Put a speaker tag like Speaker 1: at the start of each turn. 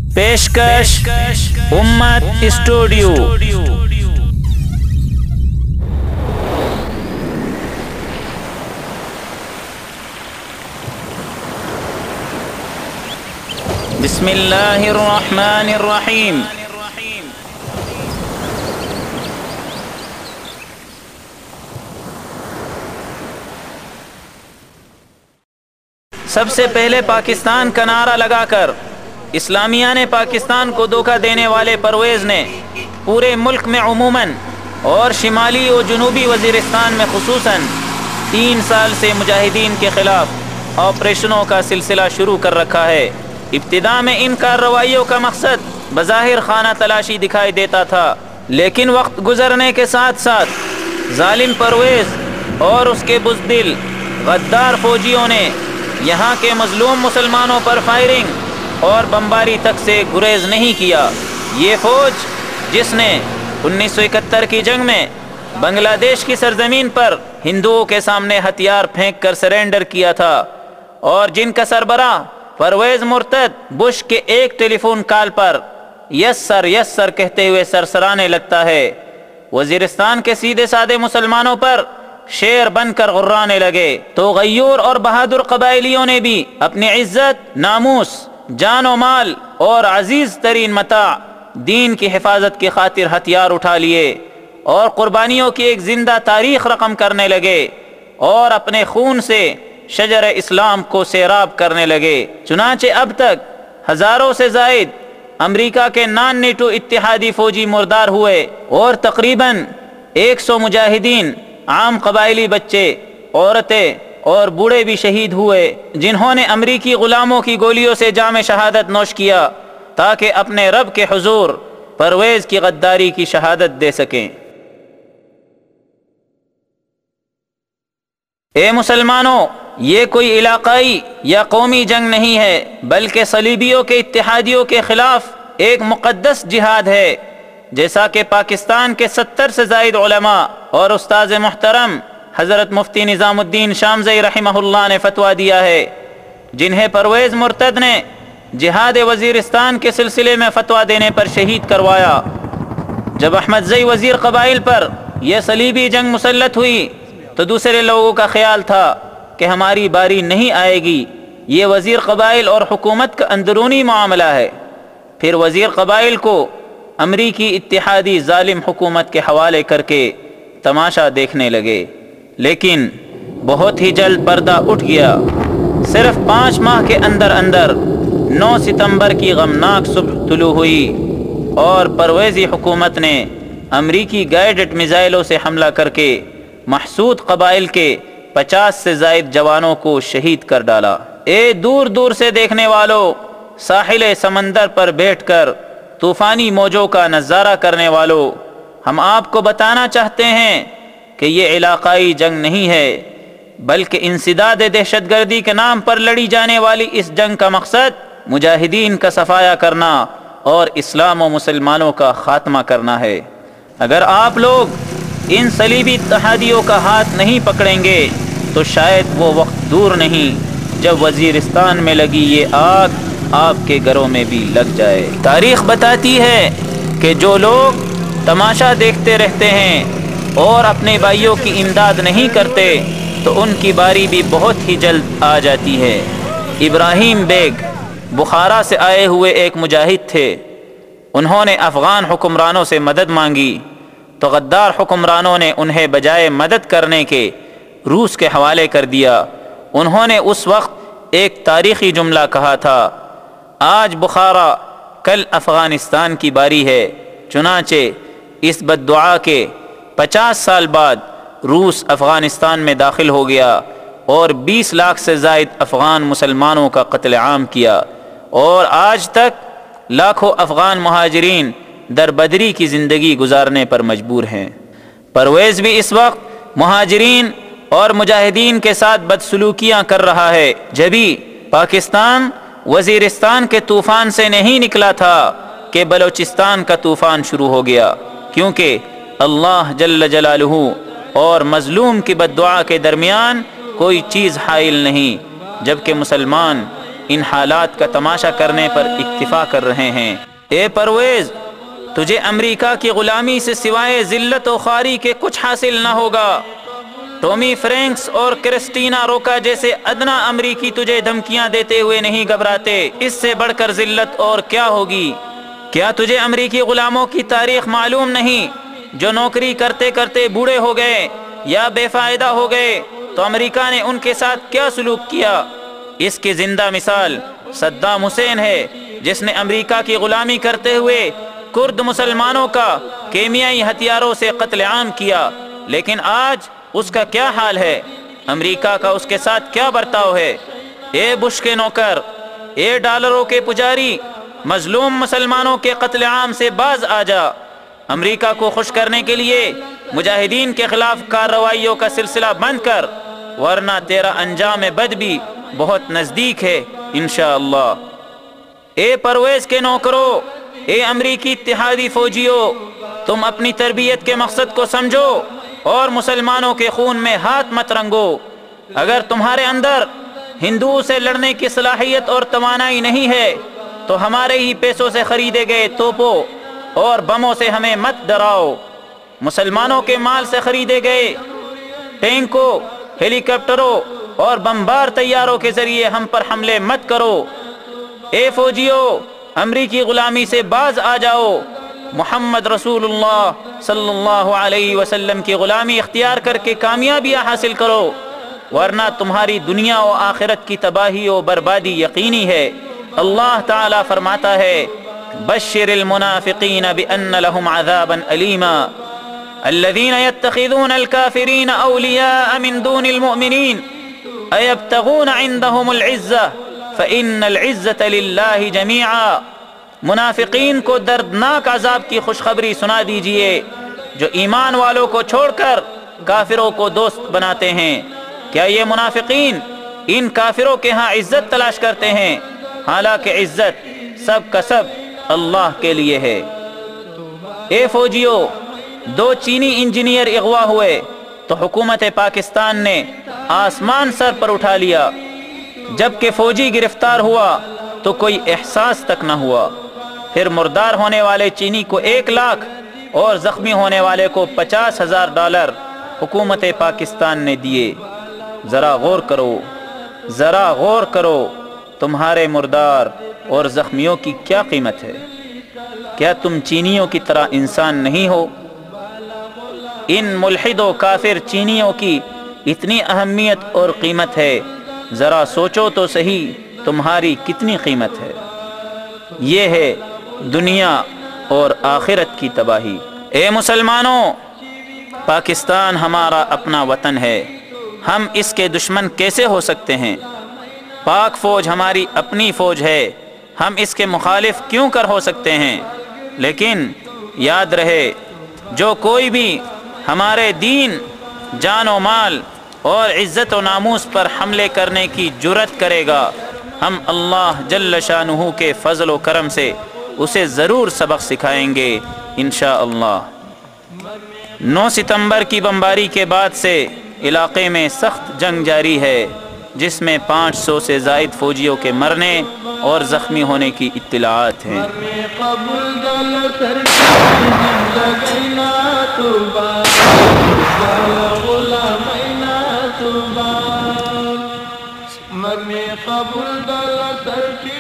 Speaker 1: پیشکش امت اسٹوڈیو۔ بسم اللہ الرحمن الرحیم۔ سب سے پہلے پاکستان کا نعرہ لگا کر اسلامیہ نے پاکستان کو دھوکہ دینے والے پرویز نے پورے ملک میں عموماً اور شمالی و جنوبی وزیرستان میں خصوصاً 3 سال سے مجاہدین کے خلاف آپریشنوں کا سلسلہ شروع کر رکھا ہے۔ ابتدا میں ان کارروائیوں کا مقصد بظاہر خانہ تلاشی دکھائی دیتا تھا، لیکن وقت گزرنے کے ساتھ ساتھ ظالم پرویز اور اس کے بزدل غدار فوجیوں نے یہاں کے مظلوم مسلمانوں پر فائرنگ اور بمباری تک سے گریز نہیں کیا۔ یہ فوج جس نے 1971 کی جنگ میں بنگلہ دیش کی سرزمین پر ہندوؤں کے سامنے ہتھیار پھینک کر سرنڈر کیا تھا، اور جن کا سربراہ پرویز مرتد بش کے ایک ٹیلی فون کال پر یس سر یس سر کہتے ہوئے سرسرانے لگتا ہے، وزیرستان کے سیدھے سادے مسلمانوں پر شیر بن کر غرانے لگے، تو غیور اور بہادر قبائلیوں نے بھی اپنی عزت، ناموس، جان و مال اور عزیز ترین متاع دین کی حفاظت کی خاطر ہتھیار اٹھا لیے اور قربانیوں کی ایک زندہ تاریخ رقم کرنے لگے اور اپنے خون سے شجر اسلام کو سیراب کرنے لگے۔ چنانچہ اب تک ہزاروں سے زائد امریکہ کے نان نیٹو اتحادی فوجی مردار ہوئے اور تقریباً 100 مجاہدین، عام قبائلی بچے، عورتیں اور بوڑھے بھی شہید ہوئے، جنہوں نے امریکی غلاموں کی گولیوں سے جام شہادت نوش کیا تاکہ اپنے رب کے حضور پرویز کی غداری کی شہادت دے سکیں۔ اے مسلمانوں، یہ کوئی علاقائی یا قومی جنگ نہیں ہے، بلکہ صلیبیوں کے اتحادیوں کے خلاف ایک مقدس جہاد ہے، جیسا کہ پاکستان کے 70 سے زائد علماء اور استاذ محترم حضرت مفتی نظام الدین شامزئی رحمہ اللہ نے فتویٰ دیا ہے، جنہیں پرویز مرتد نے جہاد وزیرستان کے سلسلے میں فتویٰ دینے پر شہید کروایا۔ جب احمد زئی وزیر قبائل پر یہ صلیبی جنگ مسلط ہوئی تو دوسرے لوگوں کا خیال تھا کہ ہماری باری نہیں آئے گی، یہ وزیر قبائل اور حکومت کا اندرونی معاملہ ہے۔ پھر وزیر قبائل کو امریکی اتحادی ظالم حکومت کے حوالے کر کے تماشا دیکھنے لگے، لیکن بہت ہی جلد پردہ اٹھ گیا۔ صرف 5 ماہ کے اندر 9 ستمبر کی غمناک صبح طلوع ہوئی اور پرویزی حکومت نے امریکی گائیڈڈ میزائلوں سے حملہ کر کے محسود قبائل کے 50 سے زائد جوانوں کو شہید کر ڈالا۔ اے دور دور سے دیکھنے والوں، ساحل سمندر پر بیٹھ کر طوفانی موجوں کا نظارہ کرنے والوں، ہم آپ کو بتانا چاہتے ہیں کہ یہ علاقائی جنگ نہیں ہے، بلکہ انسداد دہشت گردی کے نام پر لڑی جانے والی اس جنگ کا مقصد مجاہدین کا صفایا کرنا اور اسلام و مسلمانوں کا خاتمہ کرنا ہے۔ اگر آپ لوگ ان صلیبی اتحادیوں کا ہاتھ نہیں پکڑیں گے تو شاید وہ وقت دور نہیں جب وزیرستان میں لگی یہ آگ آپ کے گھروں میں بھی لگ جائے۔ تاریخ بتاتی ہے کہ جو لوگ تماشا دیکھتے رہتے ہیں اور اپنے بھائیوں کی امداد نہیں کرتے تو ان کی باری بھی بہت ہی جلد آ جاتی ہے۔ ابراہیم بیگ بخارا سے آئے ہوئے ایک مجاہد تھے۔ انہوں نے افغان حکمرانوں سے مدد مانگی تو غدار حکمرانوں نے انہیں بجائے مدد کرنے کے روس کے حوالے کر دیا۔ انہوں نے اس وقت ایک تاریخی جملہ کہا تھا، آج بخارا کل افغانستان کی باری ہے۔ چنانچہ اس بد دعا کے 50 سال بعد روس افغانستان میں داخل ہو گیا اور 20 لاکھ سے زائد افغان مسلمانوں کا قتل عام کیا، اور آج تک لاکھوں افغان مہاجرین در بدری کی زندگی گزارنے پر مجبور ہیں۔ پرویز بھی اس وقت مہاجرین اور مجاہدین کے ساتھ بدسلوکیاں کر رہا ہے۔ جبھی پاکستان وزیرستان کے طوفان سے نہیں نکلا تھا کہ بلوچستان کا طوفان شروع ہو گیا، کیونکہ اللہ جل جلالہ اور مظلوم کی بد دعا کے درمیان کوئی چیز حائل نہیں، جبکہ مسلمان ان حالات کا تماشا کرنے پر اکتفا کر رہے ہیں۔ اے پرویز، تجھے امریکہ کی غلامی سے سوائے ذلت و خواری کے کچھ حاصل نہ ہوگا۔ ٹومی فرینکس اور کرسٹینا روکا جیسے ادنا امریکی تجھے دھمکیاں دیتے ہوئے نہیں گھبراتے۔ اس سے بڑھ کر ذلت اور کیا ہوگی؟ کیا تجھے امریکی غلاموں کی تاریخ معلوم نہیں، جو نوکری کرتے کرتے بوڑھے ہو گئے یا بے فائدہ ہو گئے تو امریکہ نے ان کے ساتھ کیا سلوک کیا؟ اس کی زندہ مثال صدام حسین ہے، جس نے امریکہ کی غلامی کرتے ہوئے کرد مسلمانوں کا کیمیائی ہتھیاروں سے قتل عام کیا۔ لیکن آج اس کا کیا حال ہے؟ امریکہ کا اس کے ساتھ کیا برتاؤ ہے؟ اے بش کے نوکر، اے ڈالروں کے پجاری، مظلوم مسلمانوں کے قتل عام سے باز آ جا۔ امریکہ کو خوش کرنے کے لیے مجاہدین کے خلاف کارروائیوں کا سلسلہ بند کر، ورنہ تیرا انجام بد بھی بہت نزدیک ہے انشاءاللہ۔ اے پرویز کے نوکرو، اے امریکی اتحادی فوجیوں، تم اپنی تربیت کے مقصد کو سمجھو اور مسلمانوں کے خون میں ہاتھ مت رنگو۔ اگر تمہارے اندر ہندوؤں سے لڑنے کی صلاحیت اور توانائی نہیں ہے تو ہمارے ہی پیسوں سے خریدے گئے توپوں اور بموں سے ہمیں مت ڈراؤ۔ مسلمانوں کے مال سے خریدے گئے ٹینکوں، ہیلی کاپٹروں اور بمبار طیاروں کے ذریعے ہم پر حملے مت کرو۔ اے فوجیوں، امریکی غلامی سے باز آ جاؤ، محمد رسول اللہ صلی اللہ علیہ وسلم کی غلامی اختیار کر کے کامیابیاں حاصل کرو، ورنہ تمہاری دنیا و آخرت کی تباہی و بربادی یقینی ہے۔ اللہ تعالیٰ فرماتا ہے، بشر المنافقین بأن لهم عذابا علیما الذین یتخذون الکافرین اولیاء من دون المؤمنین ایبتغون عندهم العزة فإن العزة للہ جمیعا۔ منافقین کو دردناک عذاب کی خوشخبری سنا دیجئے، جو ایمان والوں کو چھوڑ کر کافروں کو دوست بناتے ہیں۔ کیا یہ منافقین ان کافروں کے ہاں عزت تلاش کرتے ہیں؟ حالانکہ عزت سب کا سب اللہ کے لیے ہے۔ اے فوجیوں، 2 چینی انجینئر اغوا ہوئے تو حکومت پاکستان نے آسمان سر پر اٹھا لیا، جبکہ فوجی گرفتار ہوا تو کوئی احساس تک نہ ہوا۔ پھر مردار ہونے والے چینی کو 1 لاکھ اور زخمی ہونے والے کو $50,000 حکومت پاکستان نے دیے۔ ذرا غور کرو، ذرا غور کرو، تمہارے مردار اور زخمیوں کی کیا قیمت ہے؟ کیا تم چینیوں کی طرح انسان نہیں ہو؟ ان ملحد و کافر چینیوں کی اتنی اہمیت اور قیمت ہے، ذرا سوچو تو صحیح تمہاری کتنی قیمت ہے۔ یہ ہے دنیا اور آخرت کی تباہی۔ اے مسلمانوں، پاکستان ہمارا اپنا وطن ہے، ہم اس کے دشمن کیسے ہو سکتے ہیں؟ پاک فوج ہماری اپنی فوج ہے، ہم اس کے مخالف کیوں کر ہو سکتے ہیں؟ لیکن یاد رہے، جو کوئی بھی ہمارے دین، جان و مال اور عزت و ناموس پر حملے کرنے کی جرات کرے گا، ہم اللہ جل شانہ کے فضل و کرم سے اسے ضرور سبق سکھائیں گے انشاءاللہ۔ 9 ستمبر کی بمباری کے بعد سے علاقے میں سخت جنگ جاری ہے، جس میں 500 سے زائد فوجیوں کے مرنے اور زخمی ہونے کی اطلاعات ہیں۔
Speaker 2: مرنے قبول